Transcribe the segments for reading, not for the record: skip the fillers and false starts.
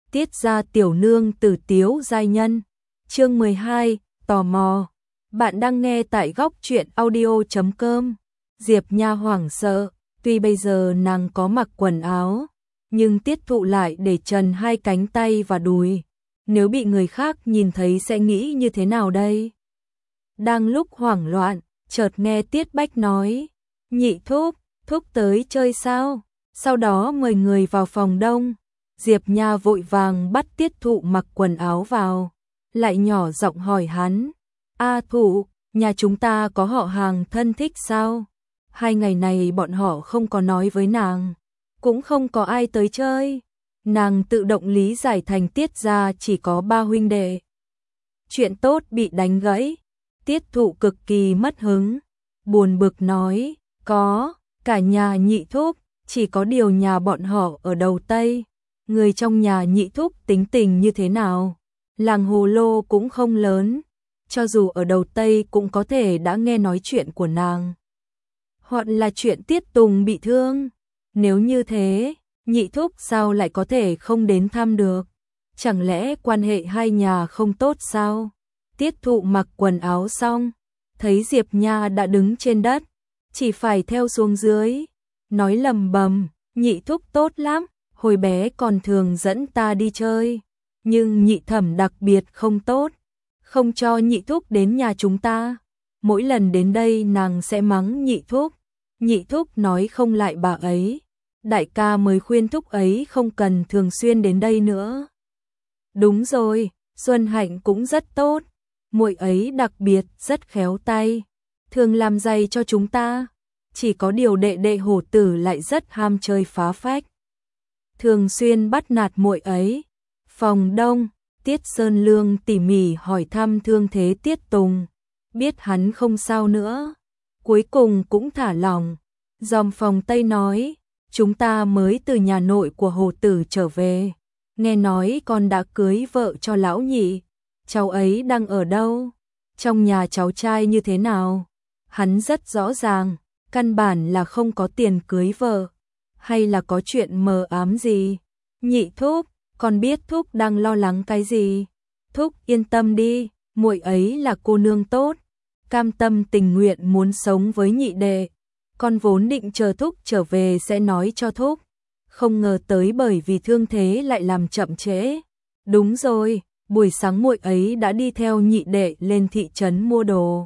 Tiết gia tiểu nương tử tiếu giai nhân. Chương 12, tò mò. Bạn đang nghe tại góc truyện audio.com. Diệp Nha hoảng sợ, tuy bây giờ nàng có mặc quần áo, nhưng Tiết Thụ lại để trần hai cánh tay và đùi. Nếu bị người khác nhìn thấy sẽ nghĩ như thế nào đây? Đang lúc hoảng loạn, chợt nghe Tiết Bách nói, nhị thúc, thúc tới chơi sao? Sau đó mời người vào phòng đông. Diệp Nha vội vàng bắt Tiết Thụ mặc quần áo vào, lại nhỏ giọng hỏi hắn, A Thụ, nhà chúng ta có họ hàng thân thích sao? 2 ngày này bọn họ không có nói với nàng, cũng không có ai tới chơi. Nàng tự động lý giải thành Tiết gia chỉ có 3 huynh đệ. Chuyện tốt bị đánh gãy. Tiết Thụ cực kỳ mất hứng, buồn bực nói, có, cả nhà nhị thúc, chỉ có điều nhà bọn họ ở đầu Tây. Người trong nhà nhị thúc tính tình như thế nào? Làng Hồ Lô cũng không lớn, cho dù ở đầu Tây cũng có thể đã nghe nói chuyện của nàng. Hoặc là chuyện Tiết Tùng bị thương. Nếu như thế, nhị thúc sao lại có thể không đến thăm được? Chẳng lẽ quan hệ hai nhà không tốt sao? Tiết Thụ mặc quần áo xong, thấy Diệp Nha đã đứng trên đất, chỉ phải theo xuống dưới, nói lầm bầm, nhị thúc tốt lắm, hồi bé còn thường dẫn ta đi chơi, nhưng nhị thẩm đặc biệt không tốt, không cho nhị thúc đến nhà chúng ta. Mỗi lần đến đây nàng sẽ mắng nhị thúc nói không lại bà ấy. Đại ca mới khuyên thúc ấy không cần thường xuyên đến đây nữa. Đúng rồi, Xuân Hạnh cũng rất tốt, muội ấy đặc biệt rất khéo tay, thường làm giày cho chúng ta. Chỉ có điều đệ đệ Hổ Tử lại rất ham chơi phá phách, thường xuyên bắt nạt muội ấy. Phòng đông, Tiết Sơn Lương tỉ mỉ hỏi thăm thương thế Tiết Tùng, biết hắn không sao nữa, cuối cùng cũng thả lỏng. Dòm phòng Tây nói, chúng ta mới từ nhà nội của Hổ Tử trở về, nghe nói con đã cưới vợ cho lão nhị, cháu ấy đang ở đâu? Trong nhà cháu trai như thế nào? Hắn rất rõ ràng, căn bản là không có tiền cưới vợ, hay là có chuyện mờ ám gì? Nhị thúc, con biết thúc đang lo lắng cái gì? Thúc yên tâm đi, muội ấy là cô nương tốt, cam tâm tình nguyện muốn sống với nhị đệ. Con vốn định chờ thúc trở về sẽ nói cho thúc, không ngờ tới bởi vì thương thế lại làm chậm trễ. Đúng rồi, buổi sáng muội ấy đã đi theo nhị đệ lên thị trấn mua đồ.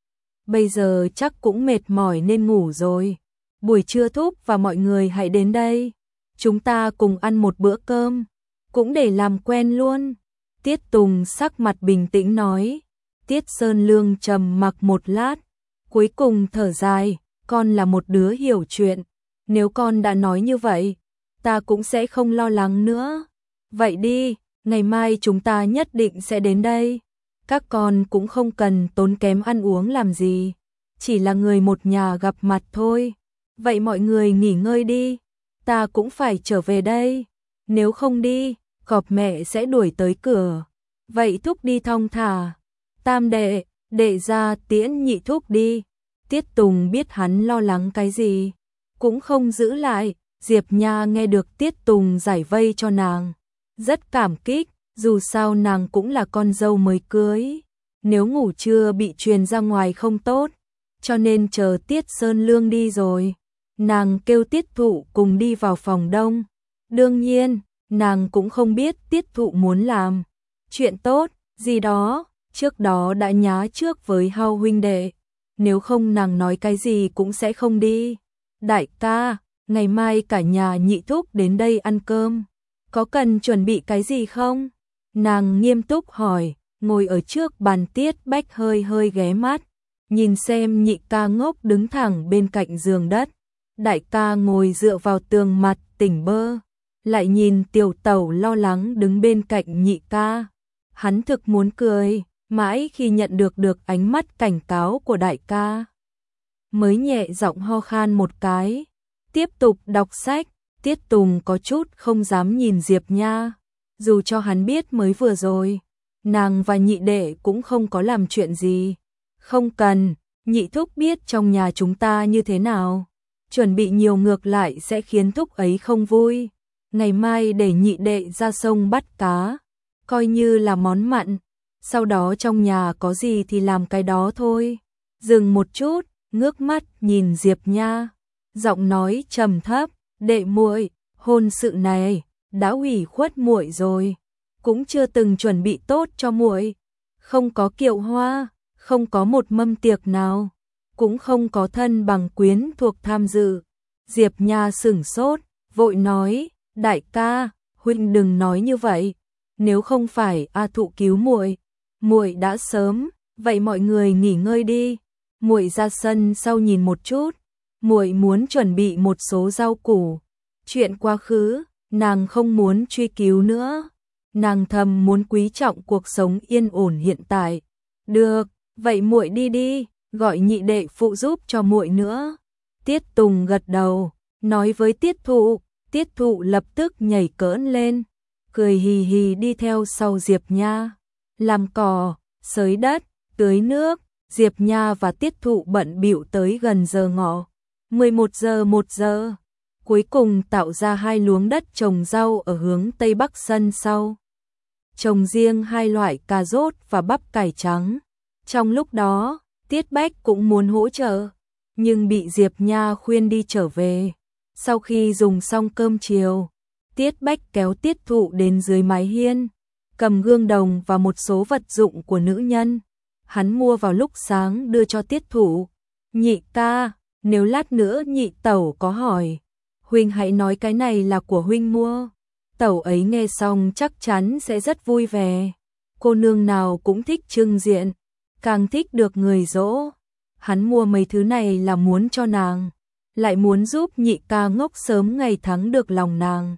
Bây giờ chắc cũng mệt mỏi nên ngủ rồi. Buổi trưa thúc và mọi người hãy đến đây, chúng ta cùng ăn một bữa cơm, cũng để làm quen luôn. Tiết Tùng sắc mặt bình tĩnh nói. Tiết Sơn Lương trầm mặc một lát, cuối cùng thở dài, con là một đứa hiểu chuyện, nếu con đã nói như vậy, ta cũng sẽ không lo lắng nữa. Vậy đi, ngày mai chúng ta nhất định sẽ đến đây. Các con cũng không cần tốn kém ăn uống làm gì, chỉ là người một nhà gặp mặt thôi. Vậy mọi người nghỉ ngơi đi, ta cũng phải trở về đây. Nếu không đi, Gọp mẹ sẽ đuổi tới cửa. Vậy thúc đi thong thả. Tam đệ, đệ ra tiễn nhị thúc đi. Tiết Tùng biết hắn lo lắng cái gì, cũng không giữ lại. Diệp Nha nghe được Tiết Tùng giải vây cho nàng, rất cảm kích, dù sao nàng cũng là con dâu mới cưới. Nếu ngủ trưa bị truyền ra ngoài không tốt, cho nên chờ Tiết Sơn Lương đi rồi, nàng kêu Tiết Thụ cùng đi vào phòng đông. Đương nhiên, nàng cũng không biết Tiết Thụ muốn làm chuyện tốt gì đó, trước đó đã nhá trước với Hao huynh đệ, nếu không nàng nói cái gì cũng sẽ không đi. Đại ca, ngày mai cả nhà nhị thúc đến đây ăn cơm, có cần chuẩn bị cái gì không? Nàng nghiêm túc hỏi, ngồi ở trước bàn. Tiết Bách hơi hơi ghé mắt, nhìn xem nhị ca ngốc đứng thẳng bên cạnh giường đất. Đại ca ngồi dựa vào tường mặt tỉnh bơ, lại nhìn tiểu tẩu lo lắng đứng bên cạnh nhị ca. Hắn thực muốn cười, mãi khi nhận được ánh mắt cảnh cáo của đại ca, mới nhẹ giọng ho khan một cái, tiếp tục đọc sách. Tiết Tùng có chút không dám nhìn Diệp Nha, dù cho hắn biết mới vừa rồi, nàng và nhị đệ cũng không có làm chuyện gì. Không cần, nhị thúc biết trong nhà chúng ta như thế nào, chuẩn bị nhiều ngược lại sẽ khiến thúc ấy không vui. ngày mai để nhị đệ ra sông bắt cá, coi như là món mặn, sau đó trong nhà có gì thì làm cái đó thôi. Dừng một chút, ngước mắt nhìn Diệp Nha, giọng nói trầm thấp, đệ muội, hôn sự này đã ủy khuất muội rồi, cũng chưa từng chuẩn bị tốt cho muội, không có kiệu hoa, không có một mâm tiệc nào, cũng không có thân bằng quyến thuộc tham dự. Diệp Nha sửng sốt, vội nói, đại ca, huynh đừng nói như vậy, nếu không phải A Thụ cứu muội, muội đã sớm, vậy mọi người nghỉ ngơi đi, muội ra sân sau nhìn một chút, muội muốn chuẩn bị một số rau củ, chuyện quá khứ, nàng không muốn truy cứu nữa, nàng thầm muốn quý trọng cuộc sống yên ổn hiện tại. Được, vậy muội đi đi, gọi nhị đệ phụ giúp cho muội nữa. Tiết Tùng gật đầu, nói với Tiết Thụ lập tức nhảy cỡn lên, cười hì hì đi theo sau Diệp Nha, làm cỏ, xới đất, tưới nước. Diệp Nha và Tiết Thụ bận bịu tới gần giờ ngọ, 11 giờ, cuối cùng tạo ra 2 luống đất trồng rau ở hướng tây bắc sân sau. Trồng riêng 2 loại cà rốt và bắp cải trắng. Trong lúc đó, Tiết Bách cũng muốn hỗ trợ, nhưng bị Diệp Nha khuyên đi trở về. Sau khi dùng xong cơm chiều, Tiết Bách kéo Tiết Thụ đến dưới mái hiên, cầm gương đồng và một số vật dụng của nữ nhân. Hắn mua vào lúc sáng đưa cho Tiết Thụ. Nhị ca, nếu lát nữa nhị tẩu có hỏi, huynh hãy nói cái này là của huynh mua. Tẩu ấy nghe xong chắc chắn sẽ rất vui vẻ. Cô nương nào cũng thích trưng diện, càng thích được người dỗ. Hắn mua mấy thứ này là muốn cho nàng, lại muốn giúp nhị ca ngốc sớm ngày thắng được lòng nàng.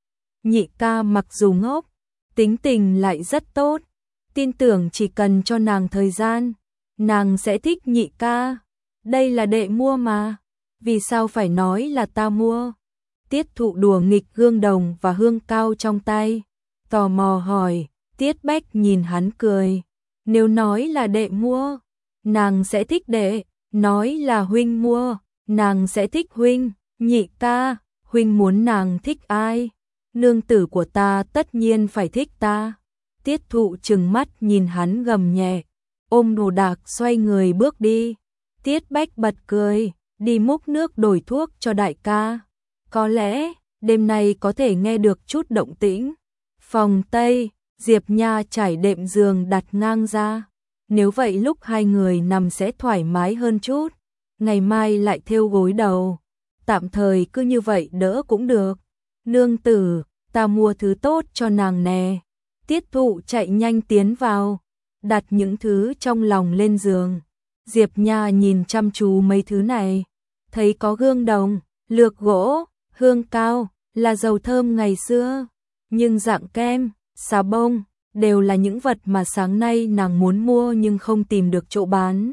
Nhị ca mặc dù ngốc, tính tình lại rất tốt, tin tưởng chỉ cần cho nàng thời gian, nàng sẽ thích nhị ca. Đây là đệ mua mà, vì sao phải nói là ta mua? Tiết Thụ đùa nghịch gương đồng và hương cao trong tay, tò mò hỏi. Tiết Bách nhìn hắn cười, nếu nói là đệ mua, nàng sẽ thích đệ, nói là huynh mua, nàng sẽ thích huynh. Nhị ca, huynh muốn nàng thích ai? Nương tử của ta tất nhiên phải thích ta. Tiết Thụ trừng mắt nhìn hắn gầm nhẹ, ôm đồ đạc xoay người bước đi. Tiết Bách bật cười, đi múc nước đổi thuốc cho đại ca. Có lẽ, đêm nay có thể nghe được chút động tĩnh. Phòng Tây, Diệp Nha trải đệm giường đặt ngang ra. Nếu vậy lúc 2 người nằm sẽ thoải mái hơn chút. Ngày mai lại thêu gối đầu. Tạm thời cứ như vậy đỡ cũng được. Nương tử, ta mua thứ tốt cho nàng nè. Tiết Thụ chạy nhanh tiến vào, đặt những thứ trong lòng lên giường. Diệp Nha nhìn chăm chú mấy thứ này, thấy có gương đồng, lược gỗ, hương cao, là dầu thơm ngày xưa, nhưng dạng kem, xà bông, đều là những vật mà sáng nay nàng muốn mua nhưng không tìm được chỗ bán.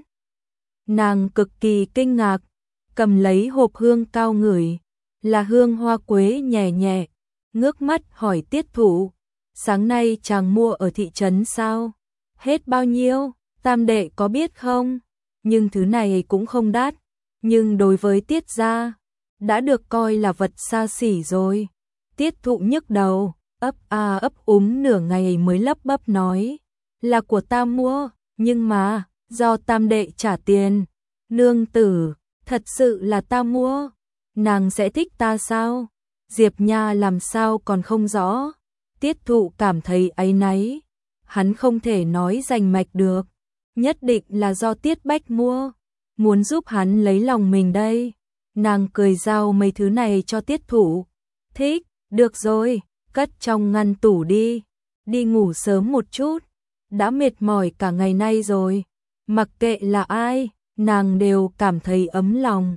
Nàng cực kỳ kinh ngạc, cầm lấy hộp hương cao ngửi, là hương hoa quế nhẹ nhẹ, ngước mắt hỏi Tiết Thụ, sáng nay chàng mua ở thị trấn sao? Hết bao nhiêu? Tam đệ có biết không? Nhưng thứ này cũng không đắt, nhưng đối với Tiết gia, đã được coi là vật xa xỉ rồi. Tiết Thụ nhức đầu, ấp a ấp úng nửa ngày mới lắp bắp nói, là của ta mua, nhưng mà, do tam đệ trả tiền. Nương tử, thật sự là ta mua, nàng sẽ thích ta sao? Diệp Nha làm sao còn không rõ. Tiết Thụ cảm thấy áy náy, hắn không thể nói rành mạch được, nhất định là do Tiết Bách mua, muốn giúp hắn lấy lòng mình đây. Nàng cười giao mấy thứ này cho Tiết Thụ. Thích, được rồi, cất trong ngăn tủ đi, đi ngủ sớm một chút, đã mệt mỏi cả ngày nay rồi. Mặc kệ là ai, nàng đều cảm thấy ấm lòng.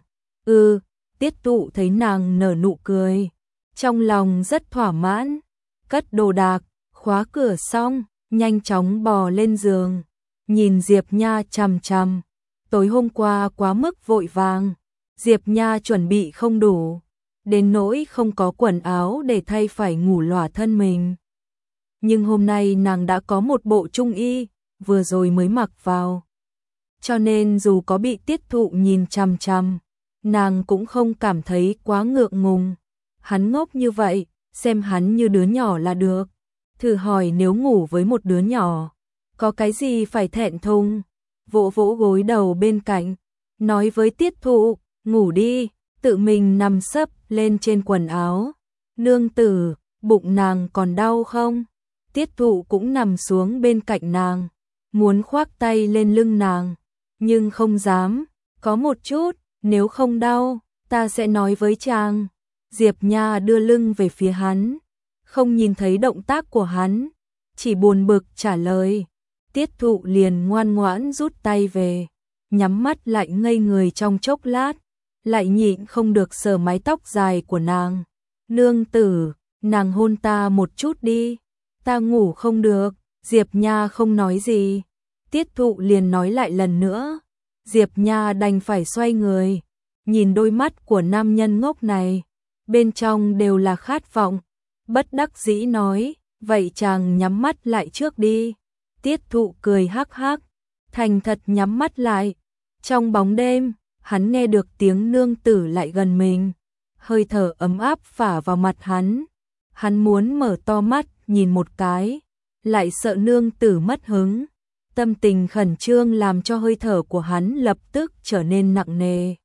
Tiết Thụ thấy nàng nở nụ cười, trong lòng rất thỏa mãn, cất đồ đạc, khóa cửa xong, nhanh chóng bò lên giường, nhìn Diệp Nha chằm chằm. Tối hôm qua quá mức vội vàng, Diệp Nha chuẩn bị không đủ, đến nỗi không có quần áo để thay phải ngủ lòa thân mình. Nhưng hôm nay nàng đã có một bộ trung y, vừa rồi mới mặc vào. Cho nên dù có bị Tiết Thụ nhìn chằm chằm, nàng cũng không cảm thấy quá ngượng ngùng. Hắn ngốc như vậy, xem hắn như đứa nhỏ là được. Thử hỏi nếu ngủ với một đứa nhỏ, có cái gì phải thẹn thùng. Vỗ vỗ gối đầu bên cạnh, nói với Tiết Thụ, ngủ đi, tự mình nằm sấp lên trên quần áo. Nương tử, bụng nàng còn đau không? Tiết Thụ cũng nằm xuống bên cạnh nàng, muốn khoác tay lên lưng nàng, nhưng không dám, có một chút, nếu không đau, ta sẽ nói với chàng. Diệp Nha đưa lưng về phía hắn, không nhìn thấy động tác của hắn, chỉ buồn bực trả lời. Tiết Thụ liền ngoan ngoãn rút tay về, nhắm mắt lại ngây người trong chốc lát, lại nhịn không được sờ mái tóc dài của nàng. Nương tử, nàng hôn ta một chút đi, ta ngủ không được. Diệp Nha không nói gì, Tiết Thụ liền nói lại lần nữa. Diệp Nha đành phải xoay người, nhìn đôi mắt của nam nhân ngốc này, bên trong đều là khát vọng, bất đắc dĩ nói, vậy chàng nhắm mắt lại trước đi. Tiết Thụ cười hắc hắc, thành thật nhắm mắt lại. Trong bóng đêm, hắn nghe được tiếng nương tử lại gần mình, hơi thở ấm áp phả vào mặt hắn. Hắn muốn mở to mắt nhìn một cái, lại sợ nương tử mất hứng. Tâm tình khẩn trương làm cho hơi thở của hắn lập tức trở nên nặng nề.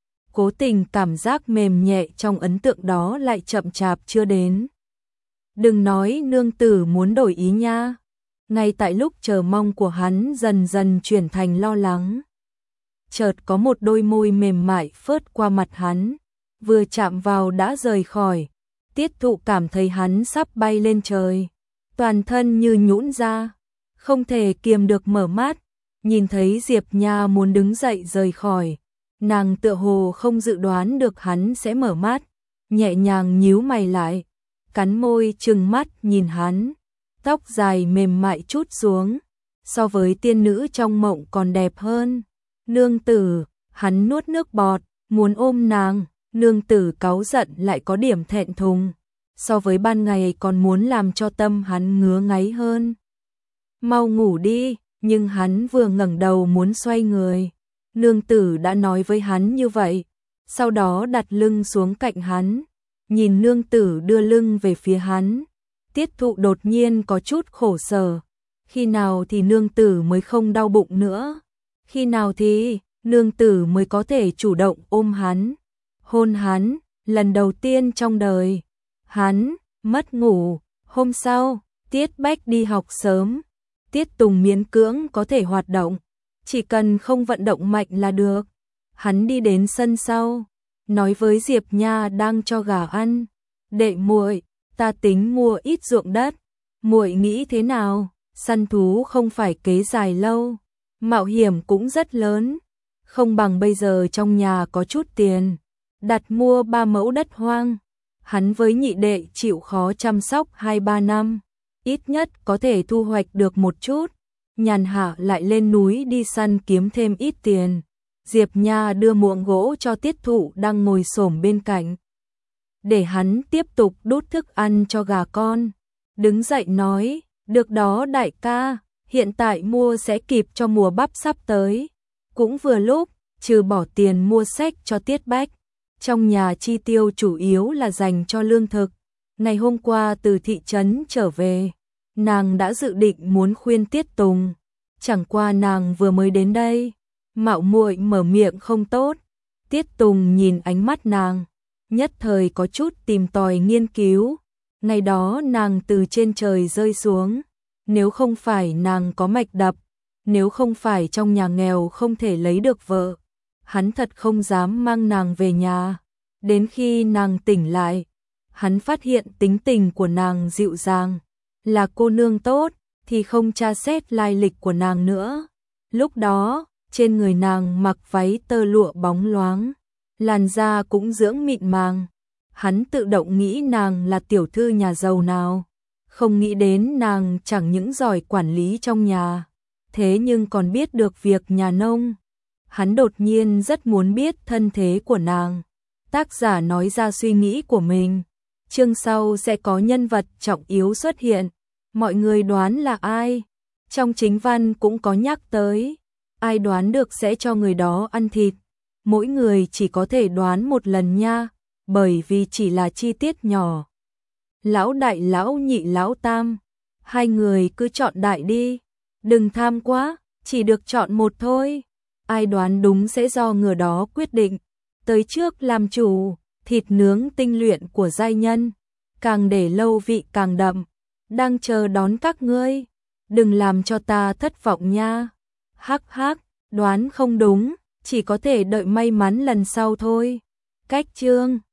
Cố tình cảm giác mềm nhẹ trong ấn tượng đó lại chậm chạp chưa đến. Đừng nói nương tử muốn đổi ý nha. Ngay tại lúc chờ mong của hắn dần dần chuyển thành lo lắng, chợt có một đôi môi mềm mại phớt qua mặt hắn, vừa chạm vào đã rời khỏi. Tiết Thụ cảm thấy hắn sắp bay lên trời, toàn thân như nhũn ra, không thể kiềm được mở mắt. Nhìn thấy Diệp Nha muốn đứng dậy rời khỏi, nàng tựa hồ không dự đoán được hắn sẽ mở mắt, nhẹ nhàng nhíu mày lại, cắn môi trừng mắt nhìn hắn. Tóc dài mềm mại trút xuống, so với tiên nữ trong mộng còn đẹp hơn. Nương tử, hắn nuốt nước bọt, muốn ôm nàng. Nương tử cáu giận lại có điểm thẹn thùng, so với ban ngày còn muốn làm cho tâm hắn ngứa ngáy hơn. Mau ngủ đi, nhưng hắn vừa ngẩng đầu muốn xoay người, nương tử đã nói với hắn như vậy, sau đó đặt lưng xuống cạnh hắn, nhìn nương tử đưa lưng về phía hắn. Tiết Thụ đột nhiên có chút khổ sở, khi nào thì nương tử mới không đau bụng nữa, khi nào thì nương tử mới có thể chủ động ôm hắn, hôn hắn. Lần đầu tiên trong đời hắn mất ngủ. Hôm sau, Tiết Bách đi học sớm, Tiết Tùng miễn cưỡng có thể hoạt động, chỉ cần không vận động mạnh là được. Hắn đi đến sân sau, nói với Diệp Nha đang cho gà ăn, đệ muội, ta tính mua ít ruộng đất, muội nghĩ thế nào? Săn thú không phải kế dài lâu, mạo hiểm cũng rất lớn, không bằng bây giờ trong nhà có chút tiền, đặt mua 3 mẫu đất hoang. Hắn với nhị đệ chịu khó chăm sóc 2-3 năm, ít nhất có thể thu hoạch được một chút, nhàn hạ lại lên núi đi săn kiếm thêm ít tiền. Diệp Nha đưa muỗng gỗ cho Tiết Thụ đang ngồi xổm bên cạnh, để hắn tiếp tục đút thức ăn cho gà con. Đứng dậy nói, được đó đại ca, hiện tại mua sẽ kịp cho mùa bắp sắp tới. Cũng vừa lúc, trừ bỏ tiền mua sách cho Tiết Bách, trong nhà chi tiêu chủ yếu là dành cho lương thực. Ngày hôm qua từ thị trấn trở về, nàng đã dự định muốn khuyên Tiết Tùng, chẳng qua nàng vừa mới đến đây, mạo muội mở miệng không tốt. Tiết Tùng nhìn ánh mắt nàng, nhất thời có chút tìm tòi nghiên cứu. Ngày đó nàng từ trên trời rơi xuống, nếu không phải nàng có mạch đập, nếu không phải trong nhà nghèo không thể lấy được vợ, hắn thật không dám mang nàng về nhà. Đến khi nàng tỉnh lại, hắn phát hiện tính tình của nàng dịu dàng, là cô nương tốt, thì không tra xét lai lịch của nàng nữa. Lúc đó, trên người nàng mặc váy tơ lụa bóng loáng, làn da cũng dưỡng mịn màng. Hắn tự động nghĩ nàng là tiểu thư nhà giàu nào, không nghĩ đến nàng chẳng những giỏi quản lý trong nhà, thế nhưng còn biết được việc nhà nông. Hắn đột nhiên rất muốn biết thân thế của nàng. Tác giả nói ra suy nghĩ của mình. Chương sau sẽ có nhân vật trọng yếu xuất hiện. Mọi người đoán là ai? Trong chính văn cũng có nhắc tới. Ai đoán được sẽ cho người đó ăn thịt. Mỗi người chỉ có thể đoán một lần nha, bởi vì chỉ là chi tiết nhỏ. lão đại lão nhị lão tam, hai người cứ chọn đại đi, đừng tham quá, chỉ được chọn một thôi. Ai đoán đúng sẽ do người đó quyết định. Tới trước làm chủ, thịt nướng tinh luyện của giai nhân, càng để lâu vị càng đậm, đang chờ đón các ngươi, đừng làm cho ta thất vọng nha. Hắc hắc, đoán không đúng, chỉ có thể đợi may mắn lần sau thôi. Cách chương